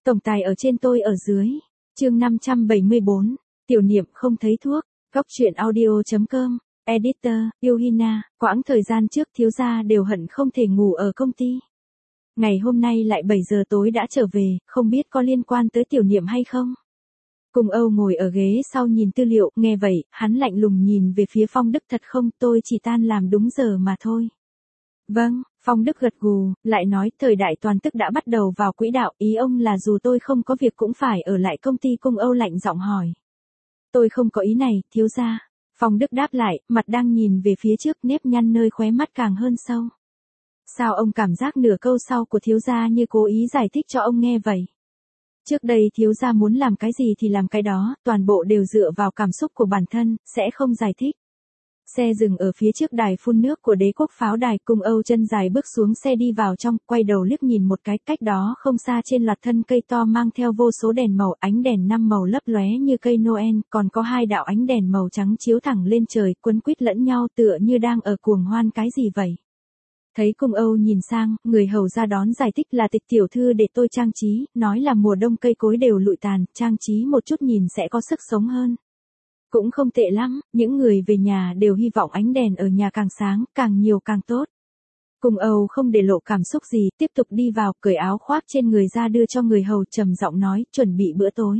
Tổng tài ở trên tôi ở dưới. Chương 574. Tiểu niệm không thấy thuốc. Góc truyện audio.com. Editor, Yuhina. Quãng thời gian trước thiếu gia đều hận không thể ngủ ở công ty. Ngày hôm nay lại 7 giờ tối đã trở về, không biết có liên quan tới tiểu niệm hay không? Cùng Âu ngồi ở ghế sau nhìn tư liệu, nghe vậy, hắn lạnh lùng nhìn về phía Phong Đức. Thật không, tôi chỉ tan làm đúng giờ mà thôi. Vâng, Phong Đức gật gù, lại nói thời đại toàn tức đã bắt đầu vào quỹ đạo, ý ông là dù tôi không có việc cũng phải ở lại công ty. Cung Âu lạnh giọng hỏi. Tôi không có ý này, thiếu gia. Phong Đức đáp lại, mặt đang nhìn về phía trước, nếp nhăn nơi khóe mắt càng hơn sâu. Sao ông cảm giác nửa câu sau của thiếu gia như cố ý giải thích cho ông nghe vậy? Trước đây thiếu gia muốn làm cái gì thì làm cái đó, toàn bộ đều dựa vào cảm xúc của bản thân, sẽ không giải thích. Xe dừng ở phía trước đài phun nước của Đế Quốc Pháo Đài. Cung Âu chân dài bước xuống xe đi vào trong, quay đầu liếc nhìn một cái, cách đó không xa trên loạt thân cây to mang theo vô số đèn màu, ánh đèn 5 màu lấp lóe như cây Noel, còn có 2 đạo ánh đèn màu trắng chiếu thẳng lên trời, quấn quýt lẫn nhau tựa như đang ở cuồng hoan cái gì vậy. Thấy Cung Âu nhìn sang, người hầu ra đón giải thích là Tịch tiểu thư để tôi trang trí, nói là mùa đông cây cối đều lụi tàn, trang trí một chút nhìn sẽ có sức sống hơn. Cũng không tệ lắm, những người về nhà đều hy vọng ánh đèn ở nhà càng sáng, càng nhiều càng tốt. Cung Âu không để lộ cảm xúc gì, tiếp tục đi vào, cởi áo khoác trên người ra đưa cho người hầu, trầm giọng nói, chuẩn bị bữa tối.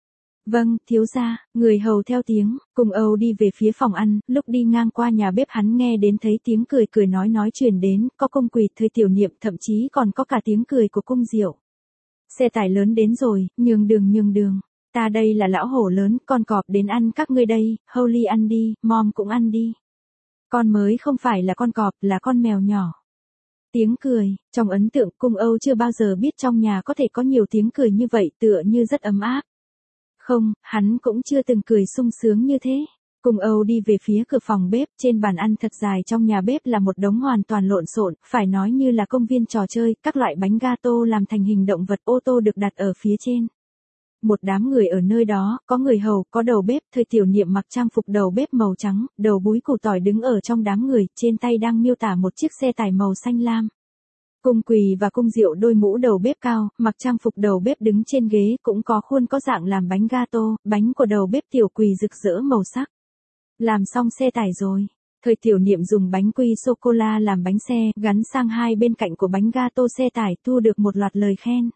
Vâng, thiếu gia. Người hầu theo tiếng. Cung Âu đi về phía phòng ăn, lúc đi ngang qua nhà bếp hắn nghe đến thấy tiếng cười nói truyền đến, có Cung Quỳ, Thời Tiểu Niệm, thậm chí còn có cả tiếng cười của Cung Diệu. Xe tải lớn đến rồi, nhường đường. Ta đây là lão hổ lớn, con cọp đến ăn các ngươi đây, Holly ăn đi, Mom cũng ăn đi. Con mới không phải là con cọp, là con mèo nhỏ. Tiếng cười, trong ấn tượng Cung Âu chưa bao giờ biết trong nhà có thể có nhiều tiếng cười như vậy, tựa như rất ấm áp. Không, hắn cũng chưa từng cười sung sướng như thế. Cung Âu đi về phía cửa phòng bếp, trên bàn ăn thật dài trong nhà bếp là một đống hoàn toàn lộn xộn, phải nói như là công viên trò chơi, các loại bánh gato làm thành hình động vật, ô tô được đặt ở phía trên. Một đám người ở nơi đó, có người hầu, có đầu bếp. Thời Tiểu Niệm mặc trang phục đầu bếp màu trắng, đầu búi củ tỏi đứng ở trong đám người, trên tay đang miêu tả một chiếc xe tải màu xanh lam. Cung Quỳ và Cung Diệu đôi mũ đầu bếp cao, mặc trang phục đầu bếp đứng trên ghế, cũng có khuôn có dạng làm bánh gato, bánh của đầu bếp Tiểu Quỳ rực rỡ màu sắc. Làm xong xe tải rồi. Thời Tiểu Niệm dùng bánh quy sô-cô-la làm bánh xe, gắn sang hai bên cạnh của bánh gato xe tải, thu được một loạt lời khen.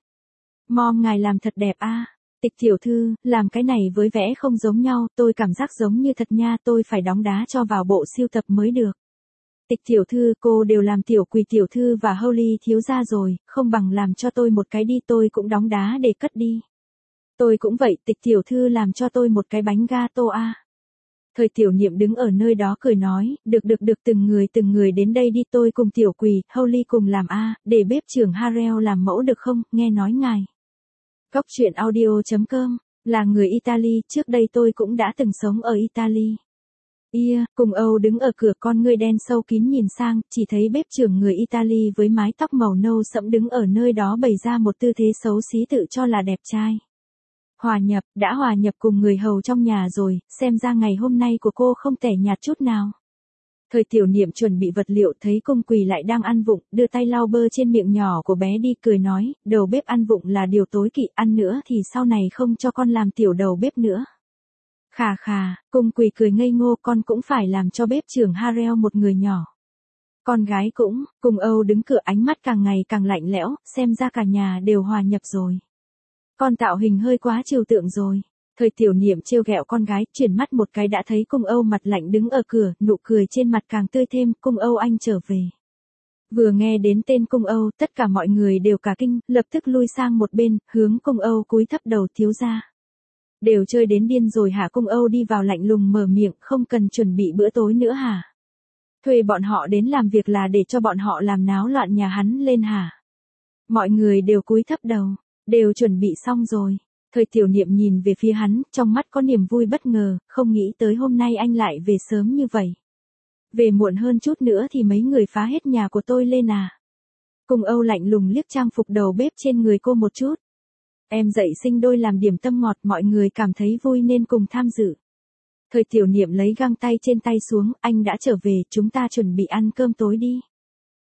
Mom ngài làm thật đẹp a. Tịch tiểu thư, làm cái này với vẽ không giống nhau, tôi cảm giác giống như thật nha, tôi phải đóng đá cho vào bộ sưu tập mới được. Tịch tiểu thư, cô đều làm Tiểu Quỳ tiểu thư và Holly thiếu gia rồi, không bằng làm cho tôi một cái đi, tôi cũng đóng đá để cất đi. Tôi cũng vậy, Tịch tiểu thư làm cho tôi một cái bánh gato a. Thời Tiểu Niệm đứng ở nơi đó cười nói, được, từng người đến đây đi, tôi cùng Tiểu Quỳ, Holly cùng làm a, để bếp trưởng Harrell làm mẫu được không, nghe nói ngài. Góc truyện audio.com, là người Italy, trước đây tôi cũng đã từng sống ở Italy. Cung Âu đứng ở cửa, con ngươi đen sâu kín nhìn sang, chỉ thấy bếp trưởng người Italy với mái tóc màu nâu sẫm đứng ở nơi đó bày ra một tư thế xấu xí tự cho là đẹp trai. Đã hòa nhập cùng người hầu trong nhà rồi, xem ra ngày hôm nay của cô không tẻ nhạt chút nào. Thời Tiểu Niệm chuẩn bị vật liệu, thấy Cung Quỳ lại đang ăn vụng, đưa tay lau bơ trên miệng nhỏ của bé đi, cười nói, đầu bếp ăn vụng là điều tối kỵ, ăn nữa thì sau này không cho con làm tiểu đầu bếp nữa. Khà, Cung Quỳ cười ngây ngô, con cũng phải làm cho bếp trưởng Harrell một người nhỏ. Con gái cũng. Cung Âu đứng cửa, ánh mắt càng ngày càng lạnh lẽo, xem ra cả nhà đều hòa nhập rồi. Con tạo hình hơi quá trừu tượng rồi. Thời Tiểu Niệm trêu ghẹo con gái, chuyển mắt một cái đã thấy Cung Âu mặt lạnh đứng ở cửa, nụ cười trên mặt càng tươi thêm, Cung Âu anh trở về. Vừa nghe đến tên Cung Âu, tất cả mọi người đều cả kinh, lập tức lui sang một bên, hướng Cung Âu cúi thấp đầu, thiếu gia. Đều chơi đến điên rồi hả? Cung Âu đi vào lạnh lùng mở miệng, không cần chuẩn bị bữa tối nữa hả? Thuê bọn họ đến làm việc là để cho bọn họ làm náo loạn nhà hắn lên hả? Mọi người đều cúi thấp đầu, đều chuẩn bị xong rồi. Thời Tiểu Niệm nhìn về phía hắn, trong mắt có niềm vui bất ngờ, không nghĩ tới hôm nay anh lại về sớm như vậy. Về muộn hơn chút nữa thì mấy người phá hết nhà của tôi lên à? Cung Âu lạnh lùng liếc trang phục đầu bếp trên người cô một chút. Em dạy sinh đôi làm điểm tâm ngọt, mọi người cảm thấy vui nên cùng tham dự. Thời Tiểu Niệm lấy găng tay trên tay xuống, anh đã trở về, chúng ta chuẩn bị ăn cơm tối đi.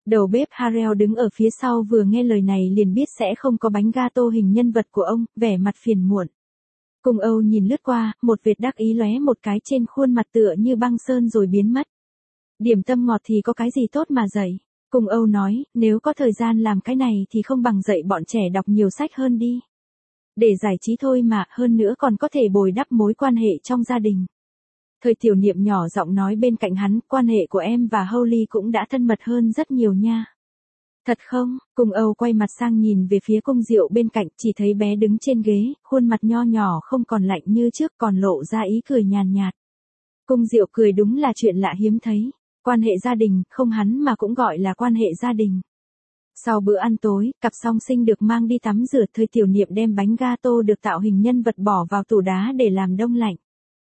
Đầu bếp Harel đứng ở phía sau vừa nghe lời này liền biết sẽ không có bánh gato hình nhân vật của ông, vẻ mặt phiền muộn. Cung Âu nhìn lướt qua, một vệt đắc ý lóe một cái trên khuôn mặt tựa như băng sơn rồi biến mất. Điểm tâm ngọt thì có cái gì tốt mà dạy. Cung Âu nói, nếu có thời gian làm cái này thì không bằng dạy bọn trẻ đọc nhiều sách hơn đi. Để giải trí thôi mà, hơn nữa còn có thể bồi đắp mối quan hệ trong gia đình. Thời Tiểu Niệm nhỏ giọng nói bên cạnh hắn, quan hệ của em và Holly cũng đã thân mật hơn rất nhiều nha. Thật không? Cung Âu quay mặt sang nhìn về phía Cung Diệu bên cạnh, chỉ thấy bé đứng trên ghế, khuôn mặt nho nhỏ không còn lạnh như trước còn lộ ra ý cười nhàn nhạt. Cung Diệu cười đúng là chuyện lạ hiếm thấy. Quan hệ gia đình, không hắn mà cũng gọi là quan hệ gia đình. Sau bữa ăn tối, cặp song sinh được mang đi tắm rửa. Thời Tiểu Niệm đem bánh gato được tạo hình nhân vật bỏ vào tủ đá để làm đông lạnh.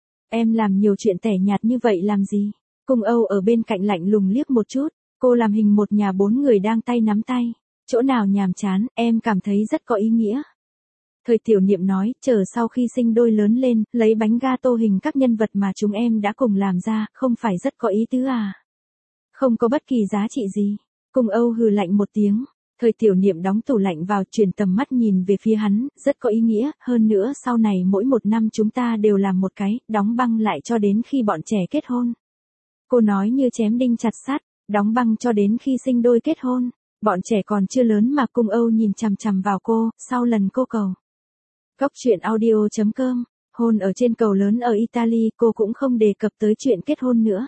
Em làm nhiều chuyện tẻ nhạt như vậy làm gì? Cung Âu ở bên cạnh lạnh lùng liếc một chút. Cô làm hình một nhà 4 người đang tay nắm tay. Chỗ nào nhàm chán, em cảm thấy rất có ý nghĩa. Thời Tiểu Niệm nói, chờ sau khi sinh đôi lớn lên, lấy bánh gato hình các nhân vật mà chúng em đã cùng làm ra, không phải rất có ý tứ à? Không có bất kỳ giá trị gì. Cung Âu hừ lạnh một tiếng. Thời Tiểu Niệm đóng tủ lạnh vào, chuyển tầm mắt nhìn về phía hắn, rất có ý nghĩa, hơn nữa sau này mỗi một năm chúng ta đều làm một cái, đóng băng lại cho đến khi bọn trẻ kết hôn. Cô nói như chém đinh chặt sắt, đóng băng cho đến khi sinh đôi kết hôn. Bọn trẻ còn chưa lớn mà. Cung Âu nhìn chằm chằm vào cô, sau lần cô cầu. Góc truyện audio.com, hôn ở trên cầu lớn ở Italy, cô cũng không đề cập tới chuyện kết hôn nữa.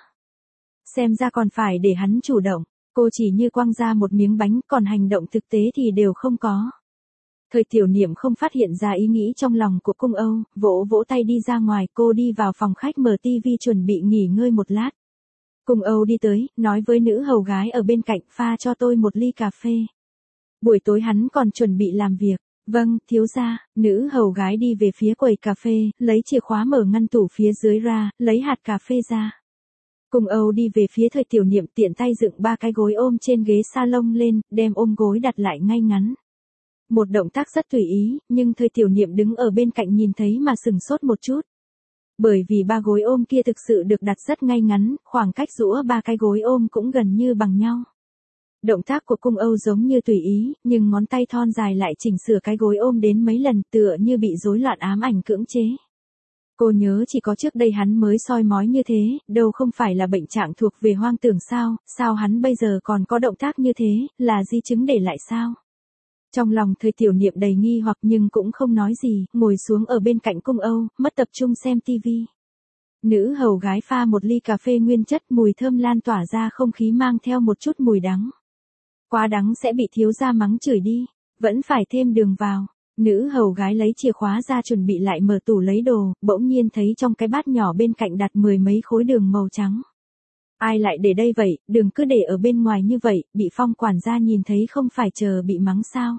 Xem ra còn phải để hắn chủ động, cô chỉ như quăng ra một miếng bánh, còn hành động thực tế thì đều không có. Thời Tiểu Niệm không phát hiện ra ý nghĩ trong lòng của Cung Âu, vỗ vỗ tay đi ra ngoài. Cô đi vào phòng khách mở tivi chuẩn bị nghỉ ngơi một lát. Cung Âu đi tới, nói với nữ hầu gái ở bên cạnh, pha cho tôi một ly cà phê. Buổi tối hắn còn chuẩn bị làm việc. Vâng, thiếu gia. Nữ hầu gái đi về phía quầy cà phê, lấy chìa khóa mở ngăn tủ phía dưới ra, lấy hạt cà phê ra. Cung Âu đi về phía Thời Tiểu Niệm, tiện tay dựng 3 cái gối ôm trên ghế salon lên, đem ôm gối đặt lại ngay ngắn. Một động tác rất tùy ý, nhưng Thời Tiểu Niệm đứng ở bên cạnh nhìn thấy mà sừng sốt một chút. Bởi vì 3 gối ôm kia thực sự được đặt rất ngay ngắn, khoảng cách giữa 3 cái gối ôm cũng gần như bằng nhau. Động tác của Cung Âu giống như tùy ý, nhưng ngón tay thon dài lại chỉnh sửa cái gối ôm đến mấy lần, tựa như bị rối loạn ám ảnh cưỡng chế. Cô nhớ chỉ có trước đây hắn mới soi mói như thế, đâu không phải là bệnh trạng thuộc về hoang tưởng sao hắn bây giờ còn có động tác như thế, là di chứng để lại sao? Trong lòng Thời Tiểu Niệm đầy nghi hoặc nhưng cũng không nói gì, ngồi xuống ở bên cạnh Cung Âu, mất tập trung xem tivi. Nữ hầu gái pha một ly cà phê nguyên chất, mùi thơm lan tỏa ra không khí mang theo một chút mùi đắng. Quá đắng sẽ bị thiếu gia mắng chửi đi, vẫn phải thêm đường vào. Nữ hầu gái lấy chìa khóa ra chuẩn bị lại mở tủ lấy đồ, bỗng nhiên thấy trong cái bát nhỏ bên cạnh đặt 10 mấy khối đường màu trắng. Ai lại để đây vậy, đừng cứ để ở bên ngoài như vậy, bị Phong quản gia nhìn thấy không phải chờ bị mắng sao?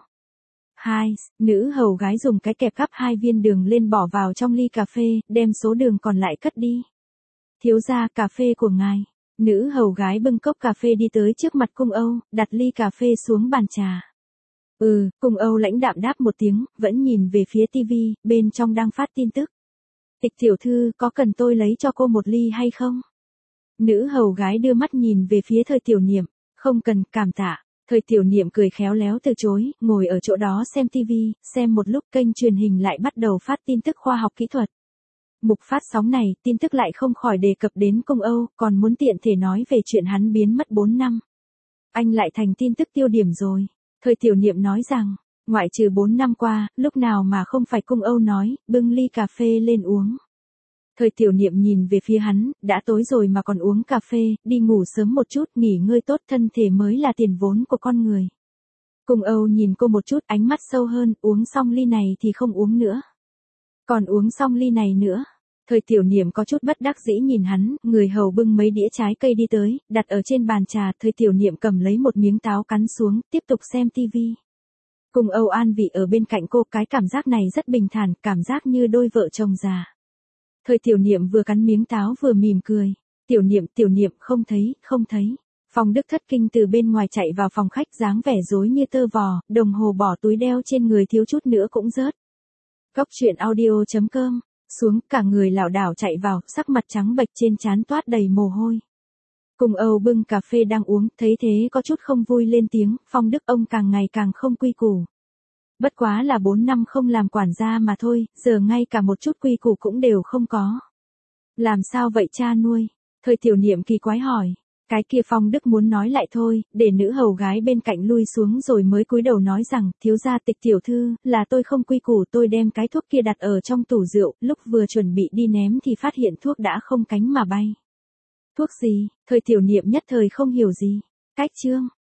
Nữ hầu gái dùng cái kẹp gắp 2 viên đường lên bỏ vào trong ly cà phê, đem số đường còn lại cất đi. Thiếu gia, cà phê của ngài. Nữ hầu gái bưng cốc cà phê đi tới trước mặt Cung Âu, đặt ly cà phê xuống bàn trà. Cung Âu lãnh đạm đáp một tiếng, vẫn nhìn về phía tivi, bên trong đang phát tin tức. Tịch tiểu thư, có cần tôi lấy cho cô một ly hay không? Nữ hầu gái đưa mắt nhìn về phía Thời Tiểu Niệm, không cần, cảm tạ. Thời Tiểu Niệm cười khéo léo từ chối, ngồi ở chỗ đó xem tivi, xem một lúc kênh truyền hình lại bắt đầu phát tin tức khoa học kỹ thuật. Mục phát sóng này, tin tức lại không khỏi đề cập đến Cung Âu, còn muốn tiện thể nói về chuyện hắn biến mất 4 năm. Anh lại thành tin tức tiêu điểm rồi. Thời Tiểu Niệm nói rằng, ngoại trừ 4 năm qua, lúc nào mà không phải Cung Âu nói, bưng ly cà phê lên uống. Thời Tiểu Niệm nhìn về phía hắn, đã tối rồi mà còn uống cà phê, đi ngủ sớm một chút, nghỉ ngơi tốt, thân thể mới là tiền vốn của con người. Cung Âu nhìn cô một chút, ánh mắt sâu hơn, uống xong ly này thì không uống nữa. Còn uống xong ly này nữa. Thời Tiểu Niệm có chút bất đắc dĩ nhìn hắn, người hầu bưng mấy đĩa trái cây đi tới, đặt ở trên bàn trà. Thời Tiểu Niệm cầm lấy một miếng táo cắn xuống, tiếp tục xem tivi. Cung Âu an vị ở bên cạnh cô, cái cảm giác này rất bình thản, cảm giác như đôi vợ chồng già. Thời Tiểu Niệm vừa cắn miếng táo vừa mỉm cười. Tiểu Niệm, không thấy. Phong Đức thất kinh từ bên ngoài chạy vào phòng khách, dáng vẻ rối như tơ vò, đồng hồ bỏ túi đeo trên người thiếu chút nữa cũng rớt. Góc truyện audio.com, xuống, cả người lảo đảo chạy vào, sắc mặt trắng bệch, trên trán toát đầy mồ hôi. Cùng Âu bưng cà phê đang uống, thấy thế có chút không vui lên tiếng, Phong Đức ông càng ngày càng không quy củ. Bất quá là 4 năm không làm quản gia mà thôi, giờ ngay cả một chút quy củ cũng đều không có. Làm sao vậy cha nuôi? Thời Tiểu Niệm kỳ quái hỏi. Cái kia Phong Đức muốn nói lại thôi, để nữ hầu gái bên cạnh lui xuống rồi mới cúi đầu nói rằng, thiếu gia Tịch tiểu thư, là tôi không quy củ, tôi đem cái thuốc kia đặt ở trong tủ rượu, lúc vừa chuẩn bị đi ném thì phát hiện thuốc đã không cánh mà bay. Thuốc gì? Thời Tiểu Niệm nhất thời không hiểu gì. Cách chương.